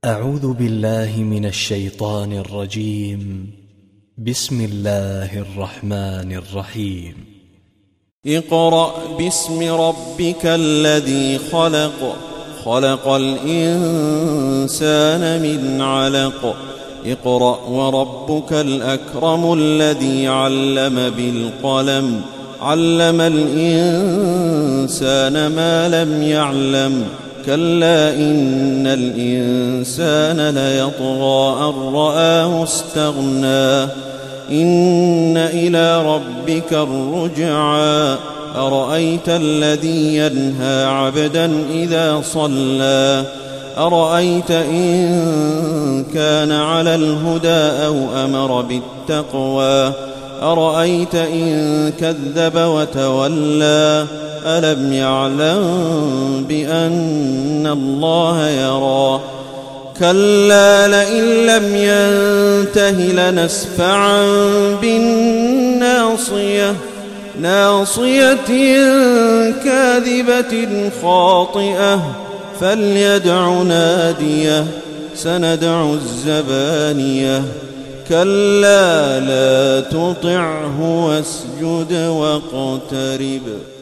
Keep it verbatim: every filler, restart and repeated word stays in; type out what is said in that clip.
أعوذ بالله من الشيطان الرجيم. بسم الله الرحمن الرحيم. اقرأ باسم ربك الذي خلق خلق الإنسان من علق اقرأ وربك الأكرم الذي علم بالقلم علم الإنسان ما لم يعلم كلا إن الإنسان ليطغى أن رآه استغنى إن إلى ربك الرجعى أرأيت الذي ينهى عبدا إذا صلى أرأيت إن كان على الهدى أو أمر بالتقوى أرأيت إن كذب وتولى ألم يعلم بأن الله يرى كلا لئن لم ينته لنسفعا بالناصية ناصية كاذبة خاطئة فليدع ناديه سندع الزبانية كلا لا تطعه واسجد واقترب.